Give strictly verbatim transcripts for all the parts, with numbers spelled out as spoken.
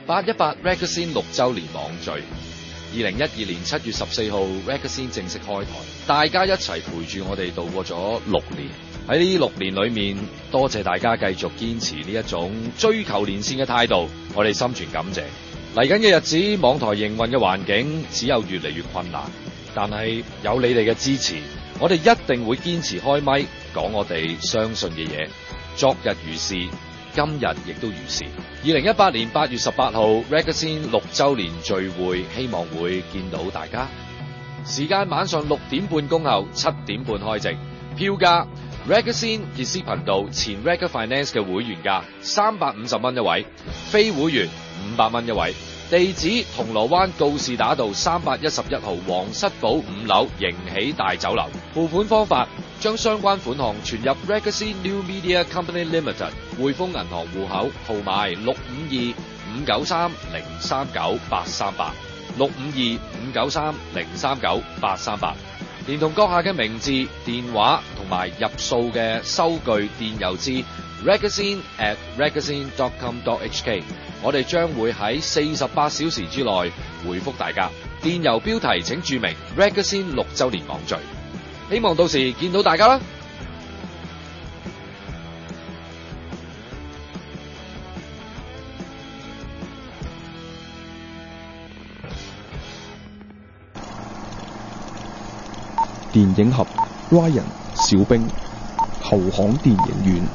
八一八 Ragazine 六週年網聚，二零一二年七月十四號 Ragazine 正式開台，大家一齊陪住我哋度過咗六年。喺呢六年裏面，多謝大家繼續堅持呢一種追求連線嘅態度，我哋心存感謝。嚟緊嘅日子，網台營運嘅環境只有越嚟越困難，但係有你哋嘅支持，我哋一定會堅持開咪講我哋相信嘅嘢。昨日如是，今日亦都如是。二零一八年八月十八號 Ragazine 六週年聚會，希望會見到大家。時間晚上六點半恭候，七點半開席。票價 Ragazine 傑斯頻道前 Rag Finance 嘅會員價三百五十蚊一位，非會員五百蚊一位。地址銅鑼灣告士打道三百一十一號皇室堡五樓迎喜大酒樓。付款方法，將相關款項存入 Ragazine New Media Company Limited 匯豐銀行戶口號碼六五二五九三零三九八三八六五二五九三零三九八三八，連同閣下嘅名字、電話同埋入數嘅收據電郵至 ragazine at ragazine dot com dot h k， 我哋將會喺四十八小時之內回覆大家。電郵標題請注明 Ragazine 六週年網聚，希望到時見到大家啦。 電影俠 Ryan 小兵後巷電影院，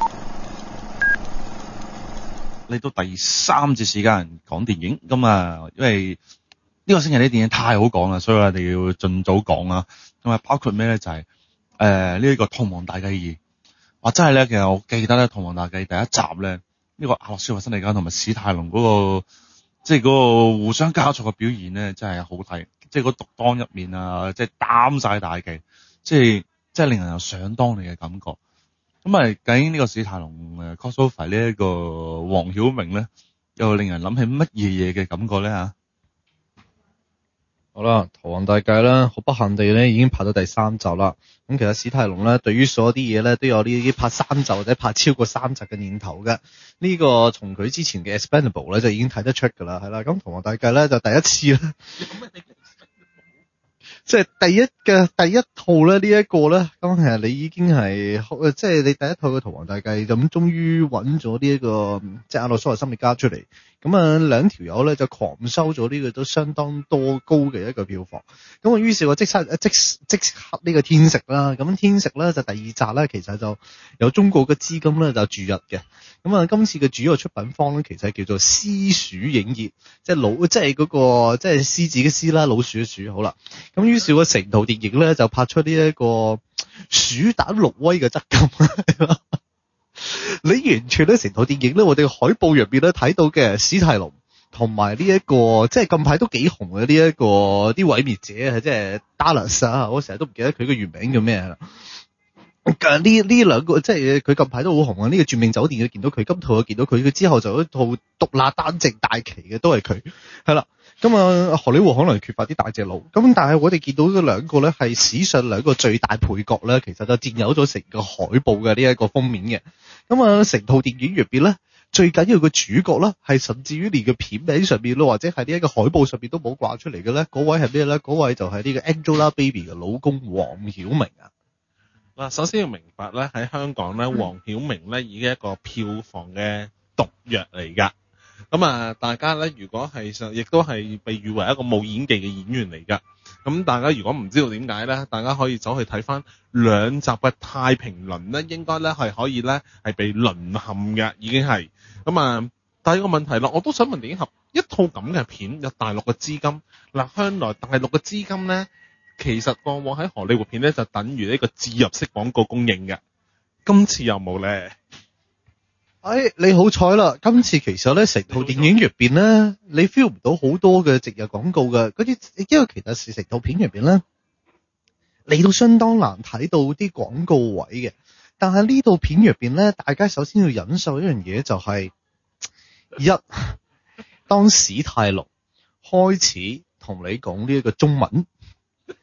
嚟到第三節時間講電影咁啊，因為呢個星期啲電影太好講啦，所以我哋要盡早講啦。咁啊，包括咩咧？就係誒呢一個《逃亡大計二》。哇，真係咧，其實我記得咧，《逃亡大計》第一集咧，呢、這個阿諾舒華辛力加同埋史泰龍嗰、那個，即係嗰個互相交錯嘅表現咧，真係好睇。即係嗰獨當一面啊，即係擔晒大旗，即係即係令人有想當年嘅感覺。咁啊，究竟呢個史泰龍誒 crossover 呢一個黃曉明咧，又令人諗起乜嘢嘢嘅感覺咧嚇？ 好啦，逃亡大計啦，好不幸地咧已經拍到第三集啦。咁其實史泰龍咧對於所有啲嘢咧都有呢啲拍三集或者拍超過三集嘅念頭嘅。呢、這個從佢之前嘅 Expendable 咧就已經睇得出㗎啦，係啦。咁逃亡大計咧就第一次啦。即係第一嘅第一套咧，呢一個咧，咁其實你已經係，即係你第一套嘅《逃亡大計》，咁終於揾咗呢一個即係阿諾舒華辛力加出嚟，咁啊兩條友咧就狂收咗呢個都相當多高嘅一個票房，咁啊於是我即刻即即刻呢個天食啦，咁天食咧就第二集咧其實就有中國嘅資金咧就注入嘅，咁啊今次嘅主要出品方咧其實叫做獅鼠影業，即係老即係嗰個即係獅子嘅獅啦，老鼠嘅鼠，好啦，咁於是個成套電影咧就拍出呢一個鼠膽龍威嘅質感。你完全咧成套電影咧，我哋海報入邊咧睇到嘅史泰龍同埋呢一個即係近排都幾紅嘅呢一個啲毀滅者啊，即係 Dallas 啊，我成日都唔記得佢個原名叫咩啦。呢呢兩個即係佢近排都好紅啊！呢、這個絕命酒店佢見到佢，今套又見到佢，佢之後就一套獨立單正大旗嘅都係佢，係啦。咁啊，荷里活可能缺乏啲大隻佬，咁但係我哋見到嗰兩個咧係史上兩個最大配角咧，其實就佔有咗成個海報嘅呢一個封面嘅。咁啊，成套電影入邊咧，最緊要嘅主角咧係甚至於連個片名上面咯，或者係呢一個海報上面都冇掛出嚟嘅咧，嗰位係咩咧？嗰位就係呢個 Angelababy 嘅老公黃曉明啊。 嗱，首先要明白咧，喺香港咧，黃曉明咧已經係一個票房嘅毒藥嚟㗎。咁啊，大家咧如果係想，亦都係被譽為一個冇演技嘅演員嚟㗎。咁大家如果唔知道點解咧，大家可以走去睇翻兩集嘅太平輪咧，應該咧係可以咧係被淪陷嘅，已經係。咁啊，第二個問題啦，我都想問電影俠，一套咁嘅片有大陸嘅資金，嗱向來大陸嘅資金咧。其實過往喺荷里活片咧就等於呢個置入式廣告供應嘅，今次有冇咧？ 哎，你好彩啦！今次其實咧成套電影入邊咧，你 feel 唔到好多嘅植入廣告嘅嗰啲，因為其實是成套片入邊咧，你都相當難睇到啲廣告位嘅。但係呢套片入邊咧，大家首先要忍受一樣嘢就係、是、一，當史泰龍開始同你講呢一個中文。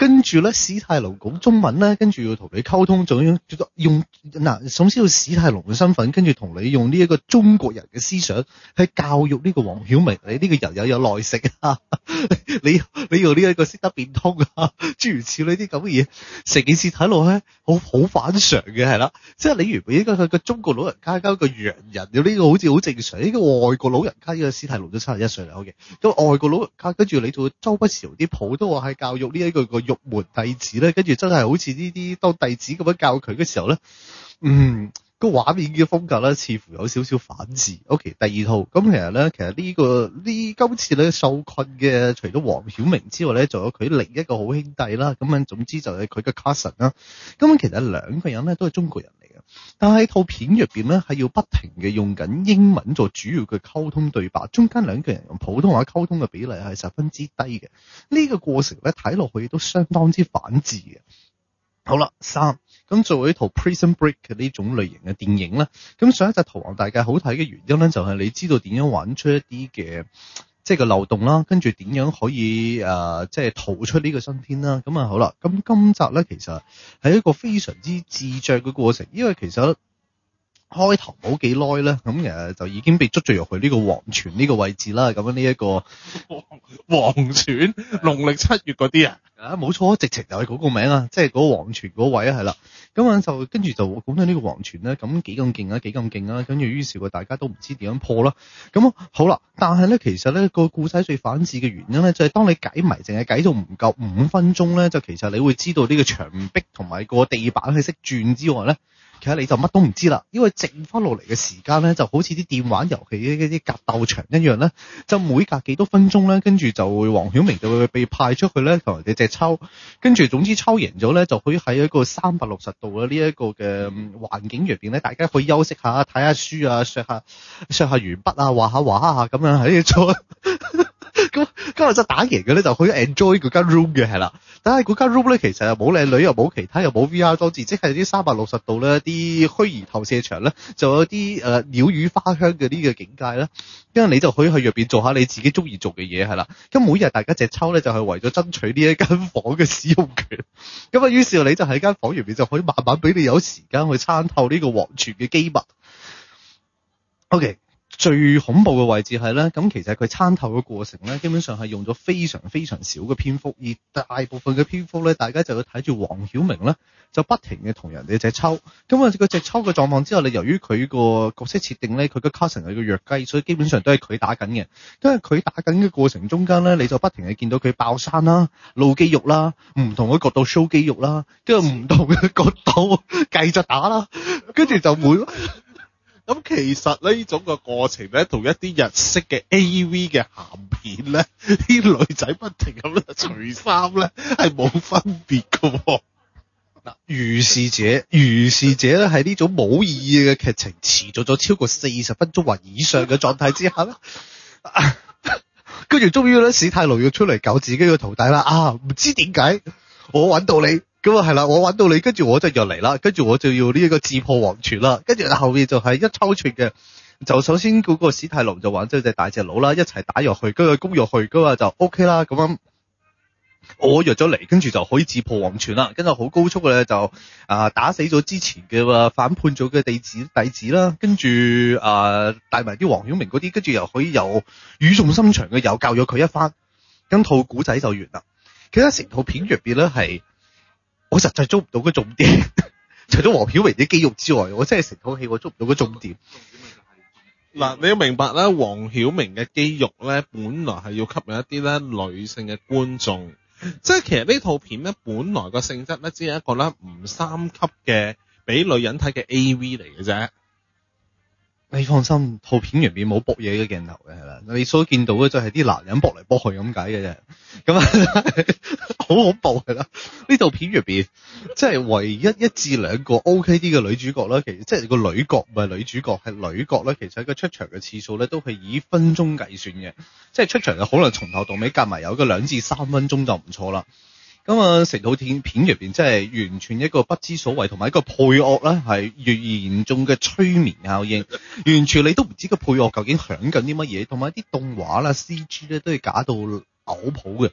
跟住咧史泰龍講中文咧，跟住要同你溝通，仲要用嗱，首先要史泰龍嘅身份，跟住同你用呢一個中國人嘅思想去教育呢個黃曉明，你呢個人有有耐性啊，你你用呢一個識得變通啊，諸如此類啲咁嘅嘢，成件事睇落咧好好反常嘅係啦，即係你原本應該係個中國老人家加個洋人，有呢個好似好正常，呢個外國老人家呢個史泰龍都七十一歲啦，好嘅，咁外國老人家跟住你做周不時啲譜都話係教育呢一個個玉門弟子咧，跟住真係好似呢啲當弟子咁樣教佢嘅時候咧，嗯，個畫面嘅風格咧似乎有少少反智。OK， 第二套咁其實咧，其實呢、這個呢今次咧受困嘅除咗黃曉明之外咧，仲有佢另一個好兄弟啦。咁樣總之就係佢嘅 cousin 啦。咁其實兩個人咧都係中國人嚟嘅，但係套片入邊咧係要不停嘅用緊英文做主要嘅溝通對白，中間兩個人用普通話溝通嘅比例係十分之低嘅。呢、這個過程咧睇落去都相當之反智嘅。好啦，三咁作為一套 Prison Break 嘅呢種類型嘅電影咧，咁上一集《逃亡大計》好睇嘅原因咧，就係你知道點樣揾出一啲嘅即係個漏洞啦，跟住點樣可以誒、呃、即係逃出呢個新天啦。咁啊好啦，咁今集咧其實係一個非常之智障嘅過程，因為其實開頭冇幾耐咧，咁誒就已經被捉咗入去呢個黃泉呢個位置啦。咁樣呢一個黃泉農曆七月嗰啲啊。 啊，冇錯，直情就係嗰個名啊，即係嗰個黃泉嗰位啊，係啦。咁啊就跟住就講到呢個黃泉咧，咁幾咁勁啊，幾咁勁啊，跟住於是乎大家都唔知點樣破啦。咁好啦，但係咧其實咧個故仔最反智嘅原因咧，就係、是、當你解謎淨係解到唔夠五分鐘咧，就其實你會知道呢個牆壁同埋個地板係識轉之外咧，其實你就乜都唔知啦，因為剩翻落嚟嘅時間咧，就好似啲電玩遊戲嘅啲格鬥場一樣咧，就每隔幾多分鐘咧，跟住就會黃曉明就會被派出去咧，同人哋隻抽，跟住總之抽贏咗咧，就可以喺一個三百六十度嘅呢一個嘅環境入邊咧，大家可以休息下、睇下書啊、削下削下鉛筆啊、畫下畫下咁樣喺度做。咁今日就打贏嘅咧，就可以 enjoy 嗰間 room 嘅係啦。但係嗰間 room 咧，其實又冇靚女，又冇其他，又冇 V R 裝置，即係啲三百六十度咧，啲虛擬投射場咧，就有啲誒、呃、鳥語花香嘅呢個境界啦。因為你就可以去入邊做下你自己中意做嘅嘢係啦。咁每日大家隻抽咧，就係、是、為咗爭取呢一間房嘅使用權。咁啊，於是你就喺間房入邊就可以慢慢俾你有時間去參透呢個黃泉嘅機密。OK。最恐怖嘅位置係咧，咁其實佢參透嘅過程咧，基本上係用咗非常非常少嘅篇幅，而大部分嘅篇幅咧，大家就要睇住黃曉明咧，就不停嘅同人哋隻抽。咁啊，個隻抽嘅狀況之後，你由於佢個角色設定咧，佢個 cousin 係個弱雞，所以基本上都係佢打緊嘅。因為佢打緊嘅過程中間咧，你就不停係見到佢爆山啦、露肌肉啦、唔同嘅角度 show 肌肉啦，跟住唔同嘅角度繼續打啦，跟住就會。 咁其實呢種個過程咧，同一啲日式嘅 A V 嘅鹹片咧，啲女仔不停咁樣除衫咧，係冇分別噶喎。 嗱，如是者，如是者咧，係呢種冇意義嘅劇情持續咗超過四十分鐘或以上嘅狀態之下咧，跟住終於咧，史泰龍要出嚟救自己嘅徒弟啦。啊，唔知點解我揾到你。咁啊係啦，我揾到你，跟住我就入嚟啦，跟住我就要呢一個自破黃泉啦，跟住後面就係一抽串嘅，就首先嗰個史泰龍就玩咗隻大隻佬啦，一齊打入去，跟住攻入去，咁啊就 O K 啦，咁樣我入咗嚟，跟住就可以自破黃泉啦，跟住好高速嘅咧就啊打死咗之前嘅反叛咗嘅弟子弟子啦，跟住啊帶埋啲黃曉明嗰啲，跟住又可以有語重心長嘅又教咗佢一番，咁套古仔就完啦。其實成套片入邊咧係。我實在捉唔到個重點，除咗黃曉明啲肌肉之外，我真係成套戲我捉唔到個重點。 嗱，你要明白咧，黃曉明嘅肌肉咧，本來係要吸引一啲咧女性嘅觀眾，即係其實呢套片咧，本來個性質咧，只係一個咧唔三級嘅俾女人睇嘅 A V 嚟嘅啫。 你放心，套片入邊冇搏嘢嘅鏡頭嘅係啦，你所見到嘅就係啲男人搏嚟搏去咁解嘅啫，咁啊好恐怖係啦。呢套片入邊即係唯一一至兩個 O K 啲嘅女主角啦，其實即係個女角唔係女主角係女角咧，其實個出場嘅次數咧都係以分鐘計算嘅，即係出場嘅可能從頭到尾夾埋有個兩至三分鐘就唔錯啦。咁啊，成套片片入邊真係完全一個不知所謂，同埋一個配樂咧係越嚴重嘅催眠效應，完全你都唔知個配樂究竟響緊啲乜嘢，同埋啲動畫啦、C G 咧都係假到嘔譜嘅。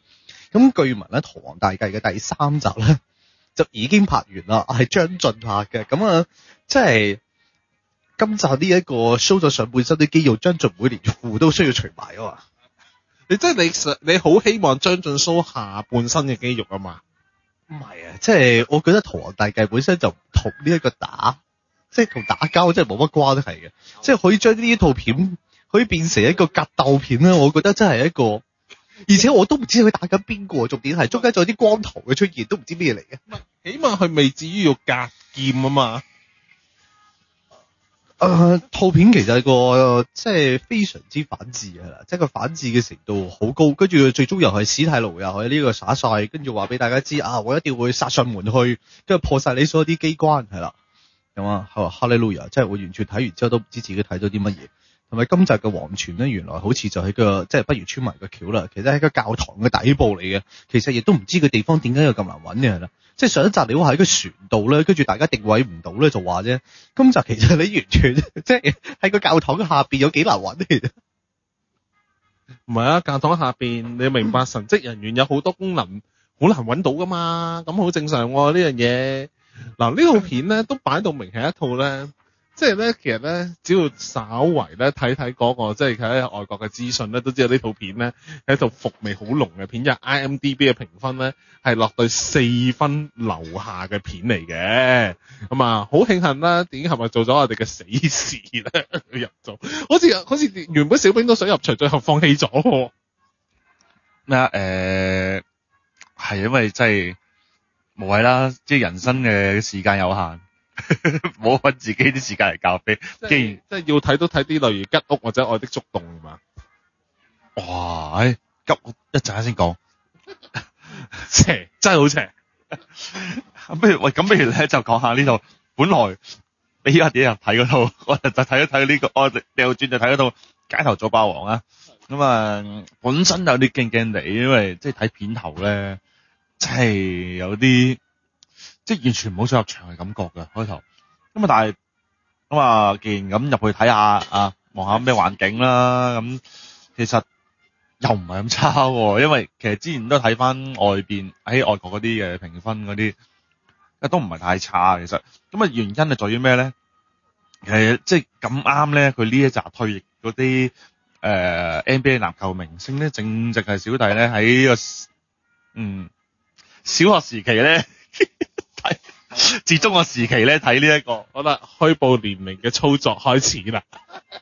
咁據聞咧，《逃亡大計》嘅第三集咧就已經拍完啦，係張晉拍嘅。咁啊，即係今集呢一個 show 咗上半身啲肌肉，張晉每連褲都需要除埋啊嘛。 你即係你想你好希望張晉 show 下半身嘅肌肉啊嘛？ 唔係啊，即係我覺得《逃亡大計》本身就同呢一個打，即係同打交真係冇乜關係嘅，即係可以將呢一套片可以變成一個格鬥片咧，我覺得真係一個，而且我都唔知佢打緊邊個，重點係中間仲有啲光頭嘅出現，都唔知咩嚟嘅。 起碼佢未至於要隔劍啊嘛。 誒、呃，套片其實係個、呃、即係非常之反智嘅啦，即係個反智嘅程度好高，跟住最終又係史泰龍又係呢個耍帥，跟住話俾大家知啊，我一定會殺上門去，跟住破晒你所有啲機關，係啦，咁啊，係哈利路亞，即係我完全睇完之後都唔知自己睇到啲乜嘢。同埋今集嘅黃泉咧，原來好似就喺個即係不如穿埋個橋啦，其實係個教堂嘅底部嚟嘅，其實亦都唔知個地方點解有咁難揾嘅啦。即係上一集你話喺個船度咧，跟住大家定位唔到咧就話啫。今集其實你完全即係喺個教堂下邊有幾難揾嘅。 唔係啊，教堂下邊你明白神職人員有好多功能，好難揾到噶嘛，咁好正常喎呢樣嘢。嗱呢套片咧都擺到明係一套咧。即係咧，其實咧，只要稍為咧睇睇嗰個，即係喺外國嘅資訊咧，都知道呢套片咧係一套伏味好濃嘅片，因為 I M D B 嘅評分咧係落到四分樓下嘅片嚟嘅。咁啊，好慶幸啦，電影係咪做咗我哋嘅死士咧入咗？好似好似原本小兵都想入場，最後放棄咗。 咩啊？誒，係因為真係無謂啦，即係人生嘅時間有限。冇搵自己啲時間嚟教飛，既然即係要睇都睇啲例如吉屋或者愛的觸動係嘛？ 哇！唉，吉屋一陣間先講， 邪真係好邪。 不如喂，咁不如咧就講下呢度。本來你依家點入睇嗰套，我就睇一睇呢個，我掉轉就睇嗰套《街頭做霸王》啊。咁啊，本身有啲驚驚地，因為即係睇片頭咧，真係有啲。即係完全冇想入場嘅感覺嘅開頭，咁啊但係咁啊，既然咁入去睇下啊，望下咩環境啦，咁其實又唔係咁差喎，因為其實之前都睇翻外邊喺外國嗰啲嘅評分嗰啲，都唔係太差其實。咁啊原因係在於咩咧？其實即係咁啱咧，佢呢一集退役嗰啲誒 N B A 籃球明星咧，正值係小弟咧喺個嗯小學時期咧。睇自中學時期咧睇呢一個， 好啦，虛報年齡嘅操作開始啦。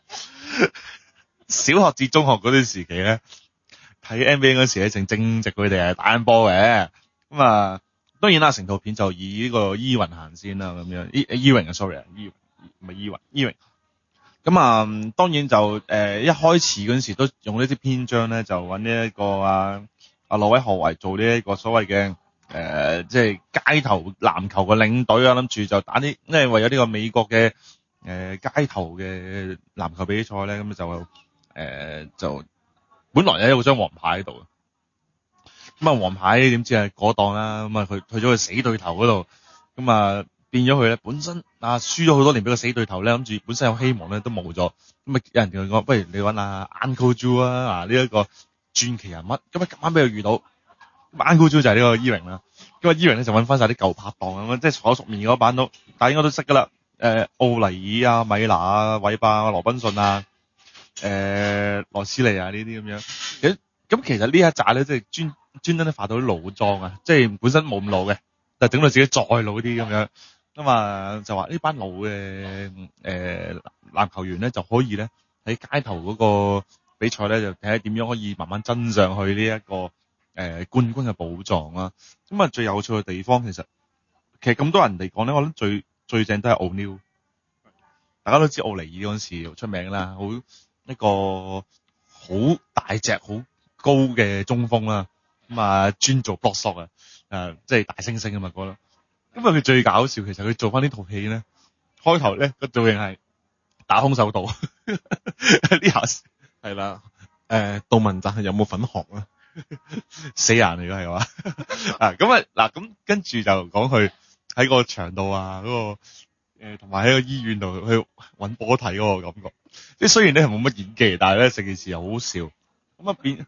小學至中學嗰段時期咧，睇 N B A 嗰時咧，正正值佢哋係打緊波嘅。咁啊，當然啦，成套片就以呢個伊雲行先啦，咁樣伊伊榮啊 ，sorry 啊，伊唔係伊雲，伊榮。咁啊，當然就誒、呃、一開始嗰陣時都用呢啲篇章咧，就揾呢一個啊啊羅偉何為做呢一個所謂嘅。誒、呃，即係街頭籃球嘅領隊啊，諗住就打啲，因為為咗呢個美國嘅誒、呃、街頭嘅籃球比賽咧，咁就誒、呃、就本來咧有張黃牌喺度，咁啊黃牌點知係嗰檔啦，咁啊佢退咗去死對頭嗰度，咁啊變咗佢咧本身啊輸咗好多年俾個死對頭咧，諗住本身有希望咧都冇咗，咁啊有人同佢講，不如你揾阿 Uncle Joe 啊，啊呢一個傳奇人物，咁啊咁啱俾佢遇到。Uncle Joe 就係呢個伊榮啦，咁啊伊榮咧就揾翻晒啲舊拍檔咁樣，即係熟口熟面嗰班都，但係應該都識噶啦。誒、呃，奧尼爾啊、米拿啊、韋伯啊、羅賓遜啊、誒、呃、羅斯利啊呢啲咁樣。咁咁其實呢一紮咧，即係專專登咧化到啲老妝啊，即係本身冇咁老嘅，但係整到自己再老啲咁樣。咁啊就話呢班老嘅誒籃球員咧就可以咧喺街頭嗰個比賽咧就睇下點樣可以慢慢增上去呢、這、一個。誒、呃、冠軍嘅寶藏啦，咁啊最有趣嘅地方其實其實咁多人嚟講咧，我諗最最正都係奧尼爾，大家都知奧尼爾嗰陣時出名啦，好一個好大隻好高嘅中鋒啦，咁啊專做搏索啊，誒即係大猩猩啊嘛覺得，咁啊佢最搞笑其實佢做翻呢套戲咧，開頭咧個造型係打空手道，呢下係啦，誒杜汶澤係有冇粉學啊？ 死人嚟㗎係嘛啊咁啊嗱咁跟住就講佢喺個場度啊嗰、嗰個誒同埋喺個醫院度去搵波睇嗰個感覺，即係雖然咧係冇乜演技，但係咧成件事又好好笑咁啊變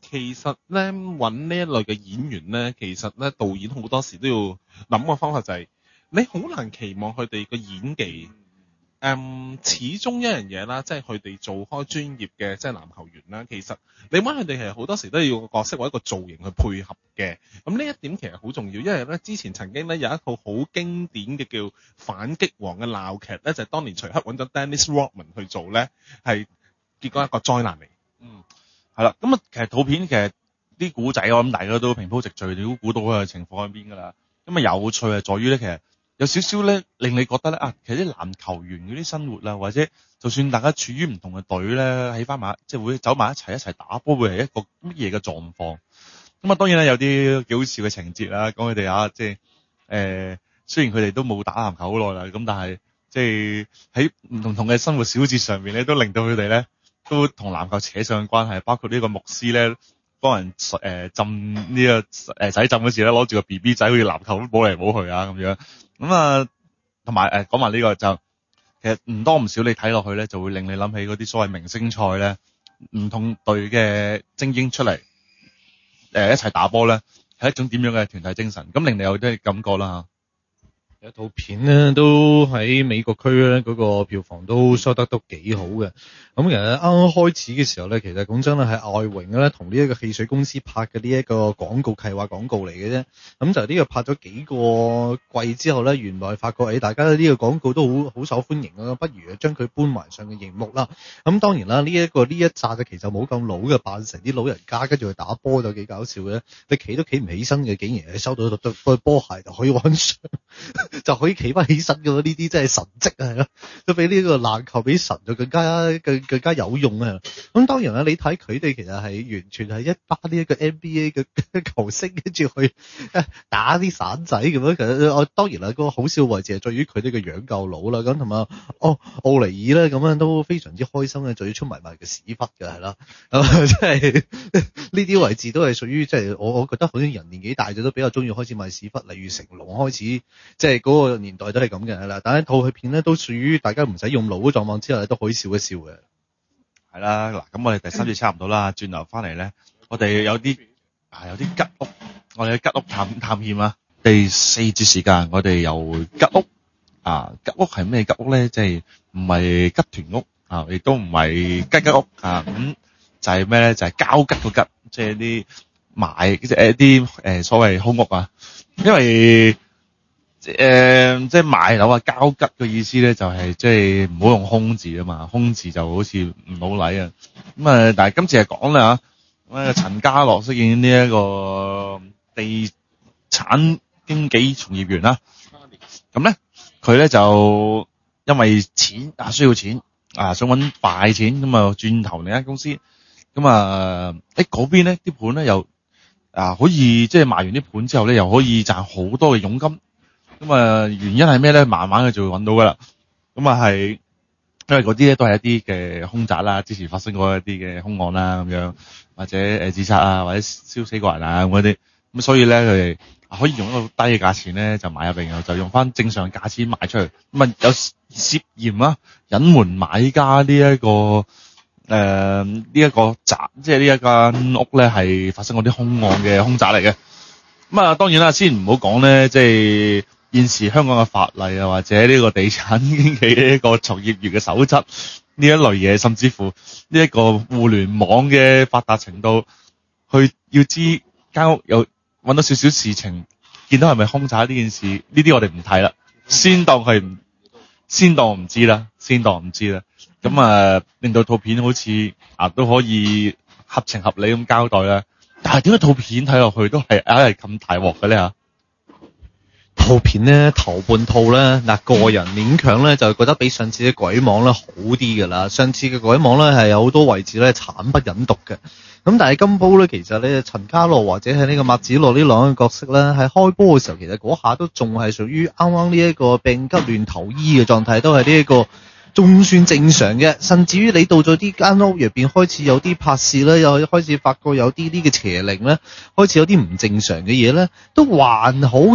其實咧揾呢一類嘅演員咧，其實咧導演好多時都要諗個方法就係、是，你好難期望佢哋嘅演技。誒、嗯，始終一樣嘢啦，即係佢哋做開專業嘅即係籃球員啦。其實你揾佢哋係好多時都要個角色或者一個造型去配合嘅。咁呢一點其實好重要，因為咧之前曾經咧有一套好經典嘅叫《反擊王》嘅鬧劇咧，就係、是、當年徐克揾咗 Dennis Rodman 去做咧，係結果一個災難嚟。 嗯，係啦。咁啊，其實套片其實啲古仔我諗大家都平鋪直敍，你都估到佢嘅情況喺邊㗎啦。咁啊有趣係在於咧，其實有少少咧，令你覺得咧啊，其實啲籃球員嗰啲生活啦，或者就算大家處於唔同嘅隊咧，喺翻埋即係會走埋一齊一齊打波，會係一個乜嘢嘅狀況？咁啊，當然啦，有啲幾好笑嘅情節啦，講佢哋啊，即係誒，雖然佢哋都冇打籃球好耐啦，咁但係即係喺唔同同嘅生活小節上面咧，都令到佢哋咧都同籃球扯上關係，包括呢個牧師咧幫人誒、呃、浸呢、這個誒、呃、洗浸嗰時咧，攞住個 B B 仔好似籃球都摸嚟摸去啊咁樣。咁啊，同埋誒講埋呢個就，其實唔多唔少你睇落去咧，就會令你諗起嗰啲所謂明星賽咧，唔同隊嘅精英出嚟誒、呃、一齊打波咧，係一種點樣嘅團體精神，咁令你有啲感覺啦嚇。 有套片咧都喺美國區咧嗰個票房都收得都幾好嘅。咁其實啱啱開始嘅時候咧，其實講真啦，係外榮咧同呢一個汽水公司拍嘅呢一個廣告計劃廣告嚟嘅啫。咁就呢個拍咗幾個季之後咧，原來發覺誒大家呢個廣告都好好受歡迎啊，不如將佢搬埋上個熒幕啦。咁當然啦，呢、這、一個呢一紮嘅其實冇咁老嘅，扮成啲老人家跟住去打波就幾搞笑嘅。你企都企唔起身嘅，竟然係收到對對波鞋就可以揾上。就可以企翻起身嘅咯，呢啲真係神蹟啊，係咯，都比呢個籃球比神就更加更更加有用啊！咁當然啦，你睇佢哋其實係完全係一班呢一個 N B A 嘅球星，跟住去打啲散仔咁樣。其實我當然啦，嗰個好笑位置係在於佢哋嘅養夠佬啦，咁同埋哦奧尼爾咧咁樣都非常之開心嘅，仲要出埋埋嘅屎忽嘅係啦，咁即係呢啲位置都係屬於即係我我覺得好似人年紀大咗都比較中意開始賣屎忽，例如成龍開始即係嗰個年代都係咁嘅啦，但係套戲片咧都屬於大家唔使用腦嘅狀況之下都可以笑一笑嘅。 係啦，嗱咁我哋第三節差唔多啦，轉頭翻嚟咧，我哋有啲啊有啲吉屋，我哋嘅吉屋探探險啊。第四節時間，我哋由吉屋啊，吉屋係咩吉屋咧？即係唔係吉團屋啊，亦都唔係吉吉屋啊，咁就係咩咧？就係、是、交吉個吉，即係啲買即係一啲誒所謂空屋啊，因為。誒、呃，即係買樓啊，交吉嘅意思咧，就係、是、即係唔好用空字啊嘛，空字就好似唔好禮啊。咁啊，但係今次係講啦嚇，咁啊陳家樂飾演呢一個地產經紀從業員啦。咁咧，佢咧就因為錢啊需要錢啊，想揾快錢，咁啊轉投另一間公司。咁啊喺嗰邊咧啲盤咧又啊可以即係賣完啲盤之後咧，又可以賺好多嘅佣金。咁啊，原因係咩咧？慢慢佢就會揾到噶啦。咁啊，係因為嗰啲咧都係一啲嘅凶宅啦，之前發生過一啲嘅凶案啦，咁樣或者誒自殺啊，或者燒死過人啊咁嗰啲。咁所以咧，佢哋可以用一個低嘅價錢咧就買入嚟，然後就用翻正常價錢賣出去。咁啊，有涉嫌啊隱瞞買家呢、這、一個誒呢一個宅，即係呢一間屋咧係發生過啲凶案嘅凶宅嚟嘅。咁啊，當然啦，先唔好講咧，即係。現時香港嘅法例啊，或者呢個地產經紀呢一個從業員嘅守則呢一類嘢，甚至乎呢一個互聯網嘅發達程度，去要知間屋有揾到少少事情，見到係咪兇宅呢件事，呢啲我哋唔睇啦，先當佢唔先當唔知啦，先當唔知啦。咁啊，令到套片好似啊都可以合情合理咁交代啦。但係點解套片睇落去都係硬係咁大鑊嘅咧嚇？ 套片咧頭半套咧嗱，個人勉強咧就覺得比上次嘅鬼網咧好啲㗎啦。上次嘅鬼網咧係有好多位置咧慘不忍睹嘅。咁但係今鋪咧其實咧陳家樂或者係呢個麥子樂呢兩個角色咧喺開波嘅時候，其實嗰下都仲係屬於啱啱呢一個病急亂投醫嘅狀態，都係呢一個仲算正常嘅。甚至於你到咗啲間屋入邊開始有啲拍攝咧，又開始發覺有啲啲嘅邪靈咧，開始有啲唔正常嘅嘢咧，都還好嘅。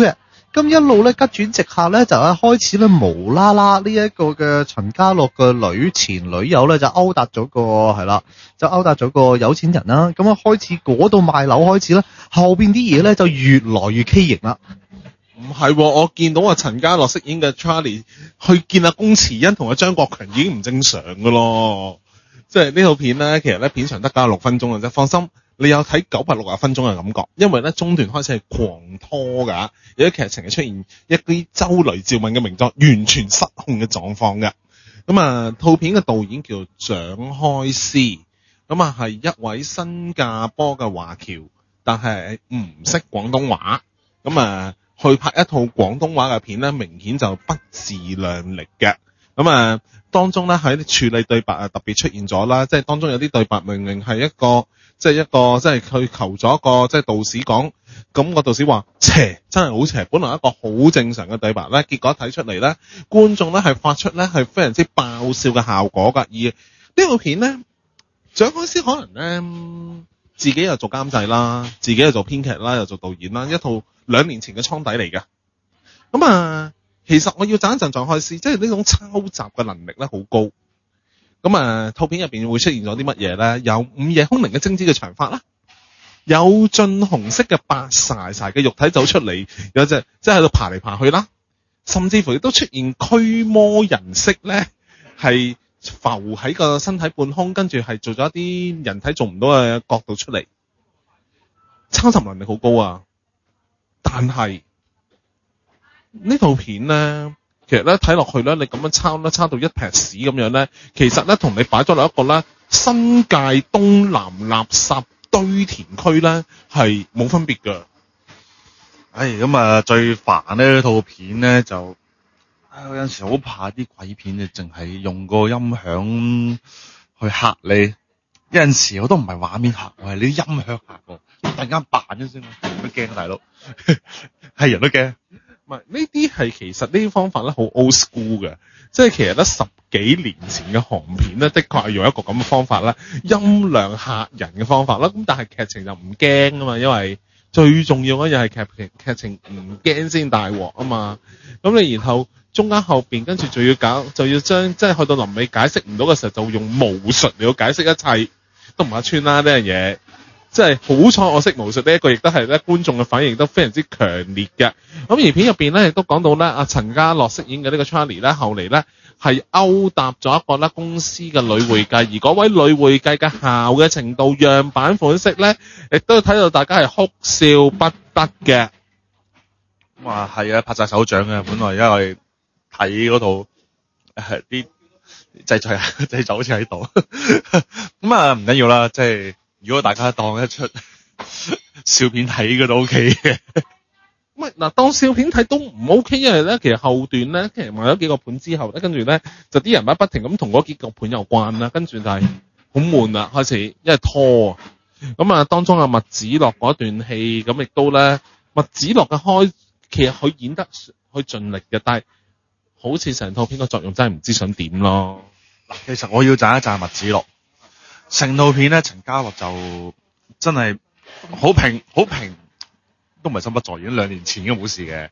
咁一路咧急轉直下咧，就一開始咧無啦啦呢一個嘅陳家樂嘅女前女友咧就勾搭咗個係啦，就勾搭咗個有錢人啦。咁啊開始嗰度賣樓開始咧，後邊啲嘢咧就越來越畸形啦。 唔係喎，我見到啊陳家樂飾演嘅 Charlie 去見阿龔慈恩同阿張國強已經唔正常噶咯。即係呢套片咧，其實咧片長得九十六分鐘嘅啫，放心。你有睇九百六十分鐘嘅感覺，因為咧中段開始係狂拖㗎，有啲劇情係出現一啲周雷趙敏嘅名作完全失控嘅狀況嘅。咁啊，套片嘅導演叫蔣開詩，咁啊係一位新加坡嘅華僑，但係唔識廣東話，咁啊去拍一套廣東話嘅片咧，明顯就不自量力嘅。咁啊，當中咧喺處理對白啊特別出現咗啦，即係當中有啲對白明明係一個。即係一個，即係佢求咗一個，即係道士講，咁個道士話邪，真係好邪。本來一個好正常嘅對白咧，結果睇出嚟咧，觀眾咧係發出咧係非常之爆笑嘅效果㗎。而呢套片咧，蔣開詩可能咧自己又做監製啦，自己又做編劇啦，又做導演啦，一套兩年前嘅倉底嚟嘅。咁啊，其實我要讚一讚蔣開詩，即係呢種抄襲嘅能力咧好高。咁啊，套片入邊會出現咗啲乜嘢咧？有午夜凶鈴嘅精緻嘅長髮啦，有盡紅色嘅白曬曬嘅肉體走出嚟，有隻即係喺度爬嚟爬去啦，甚至乎亦都出現驅魔人式咧，係浮喺個身體半空，跟住係做咗一啲人體做唔到嘅角度出嚟，抄襲能力好高啊！但係呢套片咧。其實咧睇落去咧，你咁樣抄咧，抄到一撇屎咁樣咧，其實咧同你擺咗落一個咧新界東南垃圾堆填區咧係冇分別㗎。 唉，咁啊最煩呢套片咧就，唉有陣時好怕啲鬼片嘅，淨係用個音響去嚇你。有陣時我都唔係畫面嚇，我係你啲音響嚇我，突然間扮咗先，都驚啊大佬，係人都驚。 唔係呢啲係其實呢啲方法咧好 old school 嘅，即係其實咧十幾年前嘅韓片咧，的確係用一個咁嘅方法啦，音量嚇人嘅方法啦。咁但係劇情就唔驚啊嘛，因為最重要嘅嘢係劇情劇情唔驚先大鑊啊嘛。咁你然後中間後邊跟住就要搞，就要將即係去到臨尾解釋唔到嘅時候，就用巫術嚟到解釋一切，都唔係穿啦呢樣嘢。即係好彩我識巫術呢一個，亦都係咧觀眾嘅反應都非常之強烈嘅。咁而片入邊咧亦都講到咧，阿陳家樂飾演嘅呢個 Charlie 咧，後嚟咧係勾搭咗一個咧公司嘅女會計，而嗰位女會計嘅姣嘅程度、樣板款式咧，亦都睇到大家係哭笑不得嘅。 哇，係啊，拍晒手掌嘅。本來因為睇嗰套誒啲製作製作好似喺度，咁啊唔緊要啦，即係。如果大家當一出笑片睇嘅都 OK 嘅， 唔係嗱，當笑片睇都唔 OK，因為咧其實後段咧，其實賣咗幾個盤之後咧，跟住咧就啲人物不停咁同嗰幾個盤有關啦，跟住就係好悶啦，開始因為拖啊，咁啊當中阿麥子樂嗰段戲咁亦都咧，麥子樂嘅開其實佢演得佢盡力嘅，但係好似成套片嘅作用真係唔知想點咯。 嗱，其實我要讚一讚麥子樂。成套片咧，陳家樂就真係好平，好平，都唔係心不在焉。兩年前已經冇事嘅，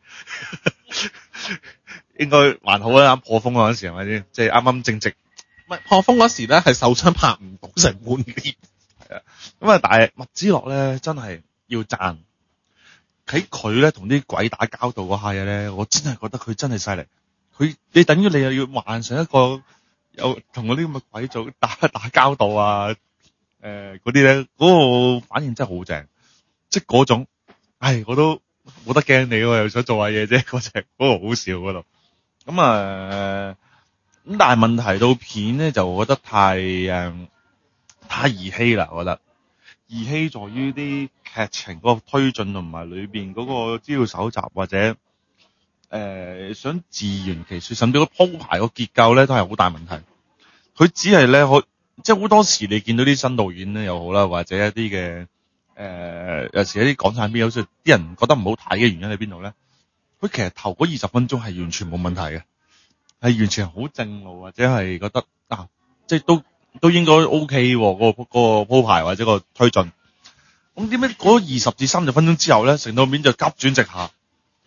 應該還好啦。啱破風嗰陣時係咪先？即係啱啱正值， 唔係破風嗰時咧，係受傷拍唔到成半年。 係啊，咁啊，但係麥子樂咧真係要讚，喺佢咧同啲鬼打交道嗰下嘢咧，我真係覺得佢真係犀利。佢你等於你又要幻想一個。有同嗰啲咁嘅鬼做打打交道啊，誒嗰啲咧，嗰個反應真係好正，即係嗰種，唉，我都冇得驚你，我又想做下嘢啫，嗰隻嗰個好笑嗰度。咁啊，咁但係問題到片咧，就我覺得太誒、呃、太兒戲啦，我覺得兒戲在於啲劇情嗰個推進同埋裏邊嗰個資料搜集或者。誒、呃，想自圓其說，甚至個鋪排個結構咧都係好大問題。佢只係咧，可即係好多時你見到啲新導演咧又好啦，或者一啲嘅誒，有時一啲港產片，有時啲人覺得唔好睇嘅原因喺邊度咧？佢其實頭嗰二十分鐘係完全冇問題嘅，係完全好正路，或者係覺得啊，即係都都應該 OK 喎，嗰個嗰個鋪排或者個推進。咁點解嗰二十至三十分鐘之後咧，成套片就急轉直下？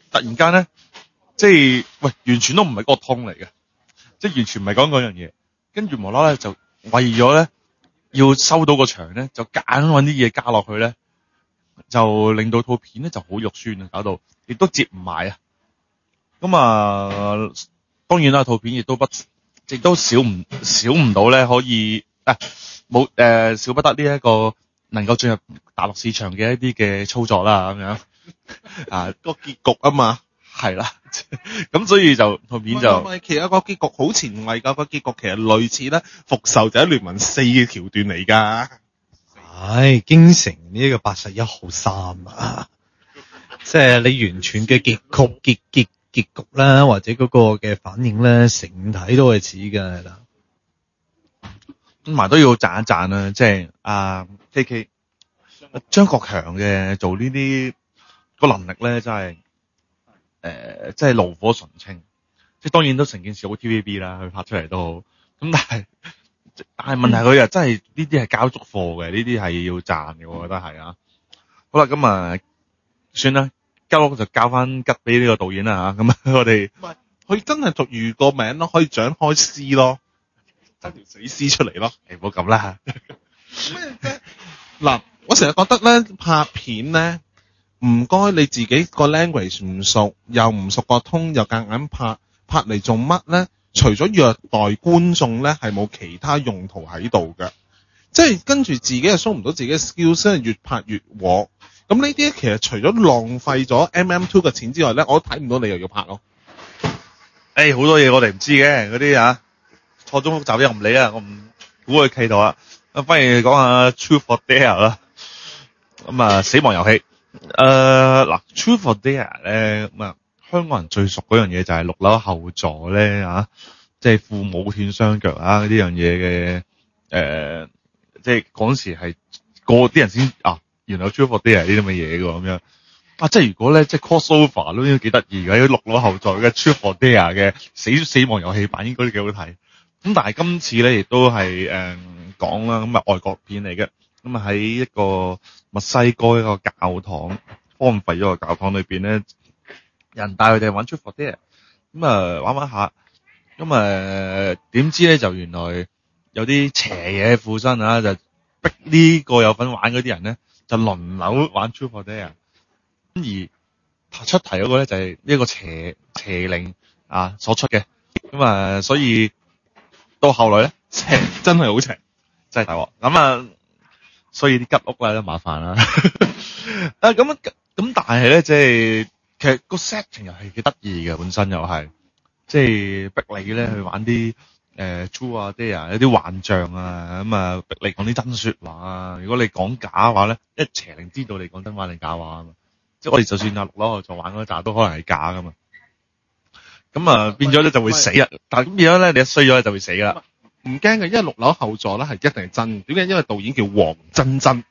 突然間咧，即係喂，完全都唔係嗰個通嚟嘅，即係完全唔係講嗰樣嘢。跟住無啦啦就為咗咧要收到個場咧，就夾硬揾啲嘢加落去咧，就令到套片咧就好肉酸啊，搞到亦都接唔埋啊。咁啊，當然啦，套片亦都不亦都少唔少唔到咧，可以啊冇誒少不得呢一個能夠進入大陸市場嘅一啲嘅操作啦，咁樣啊個結局啊嘛， 係啦，咁所以就套片就唔係其實個結局好前衛㗎，個結局其實類似咧復仇者聯盟四嘅橋段嚟㗎。 唉，京城呢一個八十一號衫啊，即係你完全嘅結局結結結局啦，或者嗰個嘅反應咧，成體都係似㗎啦。 同埋都要讚一讚啦，即係啊 K K 張國強嘅做呢啲個能力咧，真係誒，即係爐火純青。即係當然都成件事好 T V B 啦，佢拍出嚟都好。咁但係但係問題佢又真係呢啲係交足貨嘅，呢啲係要讚嘅，我覺得係啊。好啦，咁啊算啦，吉屋就交翻吉俾呢個導演啦嚇。咁啊，我哋唔係佢真係俗語個名咯，可以長開絲咯，爭條死絲出嚟咯。 誒唔好咁啦。 咩啫？嗱，我成日覺得咧拍片咧，唔該你自己個 language 唔熟，又唔熟個通，又夾硬拍，拍嚟做乜咧？除咗虐待觀眾咧，係冇其他用途喺度嘅。即係跟住自己又 show 唔到自己嘅 skills，真係越拍越和。咁呢啲其實除咗浪費咗 M M two 嘅錢之外咧，我都睇唔到你又要拍咯。 誒好多嘢我哋唔知嘅嗰啲啊，錯綜複雜啲又唔理啊，我唔估佢企圖啊。咁不如講下 Truth or Dare 啦。咁啊，死亡遊戲。誒、呃、嗱 ，Truth or Dare 咧，咁啊，香港人最熟嗰樣嘢就係六樓後座咧啊，即係父母斷雙腳啊呢樣嘢嘅誒，即係嗰陣時係個啲人先啊，原來有 Truth or Dare 呢啲咁嘅嘢㗎咁樣。啊，即係如果咧，即係 crossover 都應該幾得意㗎，有六樓後座嘅 Truth or Dare 嘅死死亡遊戲版應該都幾好睇。咁但係今次咧亦都係誒講啦，咁啊外國片嚟嘅，咁啊喺一個墨西哥一個教堂荒廢咗個教堂裏邊咧，人帶佢哋玩 Truth or Dare，咁啊玩玩下，咁啊點知咧就原來有啲邪嘢附身啊，就逼呢個有份玩嗰啲人咧就輪流玩 Truth or Dare，咁而出題嗰個咧就係一個邪邪靈啊所出嘅，咁啊所以。到後來咧，邪真係好邪，真係大鑊。咁啊，所以啲吉屋咧都麻煩啦。啊，咁咁，但係咧，即係其實個 setting 又係幾得意嘅，本身又係，即係逼你咧去玩啲誒 True 啊 Dare 有啲幻象啊，咁啊逼你講啲真説話啊。如果你講假話咧，一邪靈知道你講真話定假話啊嘛。即係我哋就算阿六樓就玩嗰扎都可能係假噶嘛。咁啊，變咗咧就會死啊！但係咁變咗咧，你一衰咗咧就會死啦。 唔驚嘅，因為六樓後座咧係一定係真。點解？因為導演叫黃真真。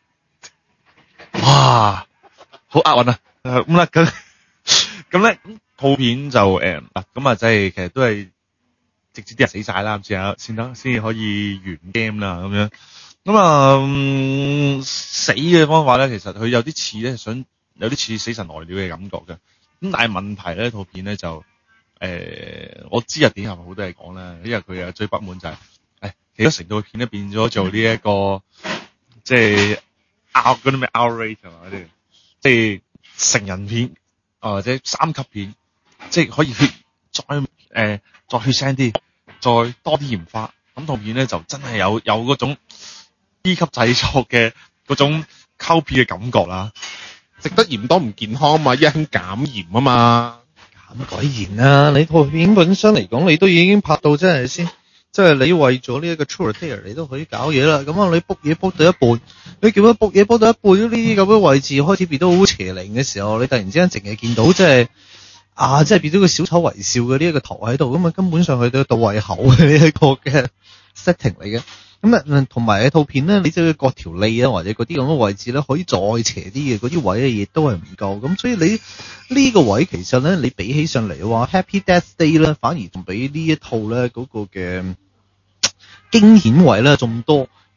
哇，好押韻啊！咁啦，咁咁咧，套片就誒嗱，咁啊，即係其實都係直接啲人死晒啦，先啊，先得先至可以完 game 啦，咁樣。咁啊、嗯，死嘅方法咧，其實佢有啲似咧，想有啲似死神來了嘅感覺嘅。咁但係問題咧，套片咧就。誒、呃，我知啊，點係咪好多嘢講啦？因為佢啊最不滿就係、是，誒，其實成套片都變咗做呢、這、一個，即係 out 嗰啲咩 outrage 係嘛嗰啲，即係成人片啊或者三級片，即係可以血再誒、呃、再血腥啲，再多啲鹽花，咁套片咧就真係有有嗰種 B 級製作嘅嗰種溝片嘅感覺啦。 食得鹽多唔健康嘛，一興減鹽啊嘛。 咁鬼然啦！你套片本身嚟講，你都已經拍到真係先，即係你為咗呢一個 Truth or Dare，你都可以搞嘢啦。咁啊，你 book 嘢 book 到一半，你叫佢 book 嘢 book 到一半，呢啲咁嘅位置開始變到好邪靈嘅時候，你突然之間淨係見到即係啊，即係變咗個小丑為笑嘅呢一個頭喺度，咁啊根本上去到到胃口嘅呢一個嘅 setting 嚟嘅。咁啊，同埋嘅套片咧，你即係割條脷啊，或者嗰啲咁嘅位置咧，可以再邪啲嘅，嗰啲位咧亦都係唔夠。咁所以你呢個位其實咧，你比起上嚟嘅話 ，Happy Death Day 咧，反而仲比呢一套咧嗰個嘅驚險位咧仲多。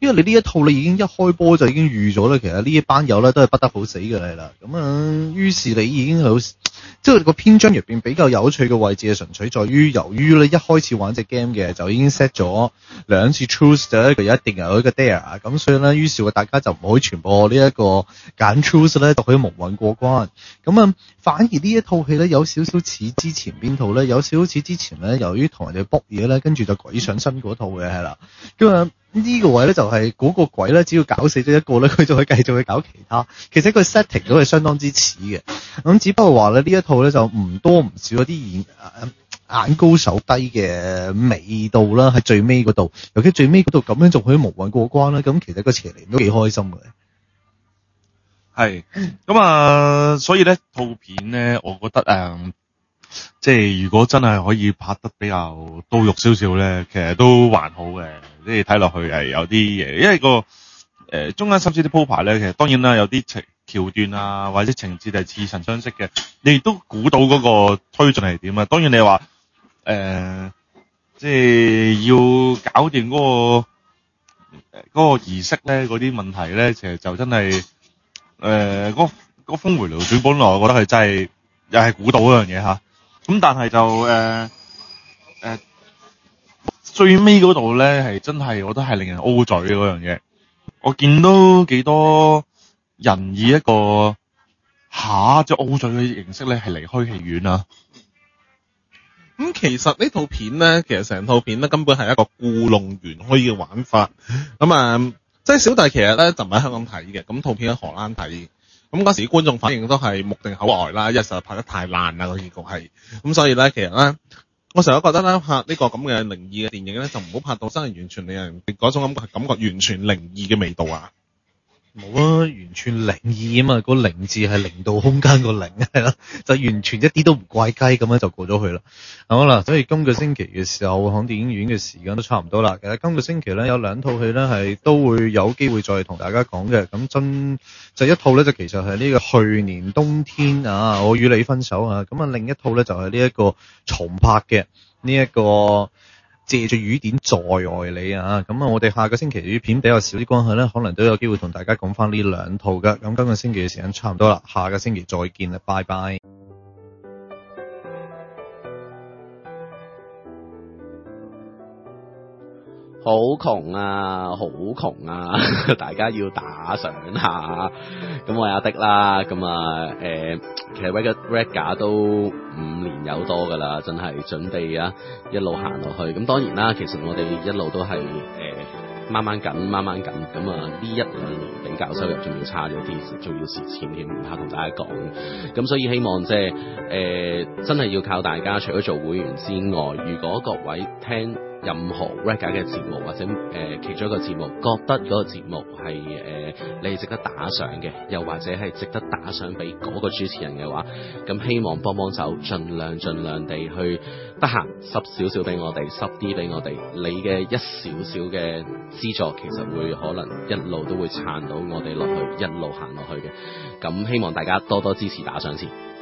因為你呢一套你已經一開波就已經預咗咧，其實呢一班友咧都係不得好死嘅啦。咁啊，於是你已經有即係個篇章入邊比較有趣嘅位置係純粹在於，由於咧一開始玩隻 game 嘅就已經 set 咗兩次 truth 就一個一定有一個 dare， 咁所以咧於是大家就唔可以全部呢一個揀 truth 咧就可以蒙混過關。咁啊，反而呢一套戲咧有少少似之前邊套咧，有少少似之前咧，由於同人哋卜嘢咧，跟住就鬼上身嗰套嘅係啦。咁啊呢個位咧就係嗰個鬼咧，只要搞死咗一個咧，佢就可以繼續去搞其他。其實佢 setting 都係相當之似嘅。咁只不過話咧呢一套咧就唔多唔少有啲眼眼高手低嘅味道啦，喺最尾嗰度，尤其最尾嗰度咁樣仲可以無運過關啦。咁其實個邪靈都幾開心嘅。 係咁啊，所以咧套片咧，我覺得誒、嗯，即係如果真係可以拍得比較刀肉少少咧，其實都還好嘅。即係睇落去係有啲嘢，因為個誒、呃、中間甚至啲鋪排咧，其實當然啦，有啲情橋段啊，或者情節係似曾相識嘅，你亦都估到嗰個推進係點啊。當然你話誒、呃，即係要搞掂嗰、那個誒嗰、呃那個儀式咧，嗰啲問題咧，其實就真係誒嗰嗰個峰迴路轉，本來我覺得係真係又係估到嗰樣嘢嚇。咁但係就誒誒。呃呃最尾嗰度咧，係真係，我覺得係令人 O 嘴嘅嗰樣嘢。我見到幾多人以一個下即係 O 嘴嘅形式咧，係離開戲院啊。 咁、嗯、其實呢套片咧，其實成套片咧根本係一個故弄玄虛嘅玩法。咁啊、嗯，即係小弟其實咧就唔喺香港睇嘅，咁套片喺荷蘭睇。咁嗰時觀眾反應都係目定口呆啦，因為實在拍得太爛啦，個結局係。咁所以咧，其實咧。我成日覺得咧，拍呢個咁嘅靈異嘅電影咧，就唔好拍到真係完全令人嗰種感覺，感覺完全靈異嘅味道啊！ 冇啊，完全靈異啊嘛，個靈字係零度空間個零係啦，就完全一啲都唔怪雞咁樣就過咗去啦。好啦，所以今個星期嘅時候，響電影院嘅時間都差唔多啦。其實今個星期咧有兩套戲咧係都會有機會再同大家講嘅。咁真就一套咧就其實係呢個去年冬天啊，我與你分手啊。咁啊另一套咧就係呢一個重拍嘅呢一個。借住雨點再愛你啊！咁啊，我哋下個星期啲片比較少啲關係咧，可能都有機會同大家講翻呢兩套噶。咁今個星期嘅時間差唔多啦，下個星期再見啦，拜拜。 好窮啊，好窮啊！大家要打賞下。咁我係阿迪啦，咁啊誒，其實 Red Red 都五年有多噶啦，真係準備啊一路行落去。咁當然啦，其實我哋一路都係誒掹掹緊，掹掹緊。咁啊呢一兩年比較收入仲要差咗啲，仲要蝕錢添，唔怕同大家講。咁所以希望即係誒真係要靠大家，除咗做會員之外，如果各位聽任何 Red 嘅節目或者誒、呃、其中一個節目，覺得嗰個節目係誒、呃、你值得打賞嘅，又或者係值得打賞俾嗰個主持人嘅話，咁希望幫幫手，盡量盡量地去得閒濕少少俾我哋，濕啲俾我哋，你嘅一少少嘅資助其實會可能一路都會撐到我哋落去，一路行落去嘅。咁希望大家多多支持打賞先。